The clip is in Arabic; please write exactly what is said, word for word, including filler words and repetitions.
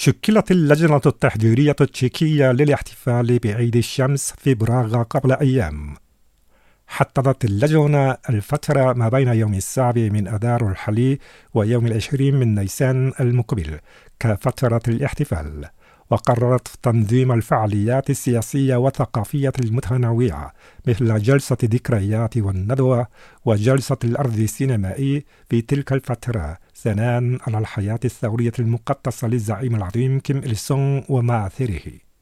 شكلت اللجنة التحضيرية التشيكية للاحتفال بعيد الشمس في براغ قبل أيام. حددت اللجنة الفترة ما بين يوم السابع من أذار الحالي ويوم العشرين من نيسان المقبل كفترة الاحتفال، وقررت تنظيم الفعاليات السياسية والثقافية المتنوعة مثل جلسة ذكريات والندوة وجلسة الأرض السينمائي في تلك الفترة، ثناء على الحياة الثورية المقدسة للزعيم العظيم كيم إل سونغ ومآثره.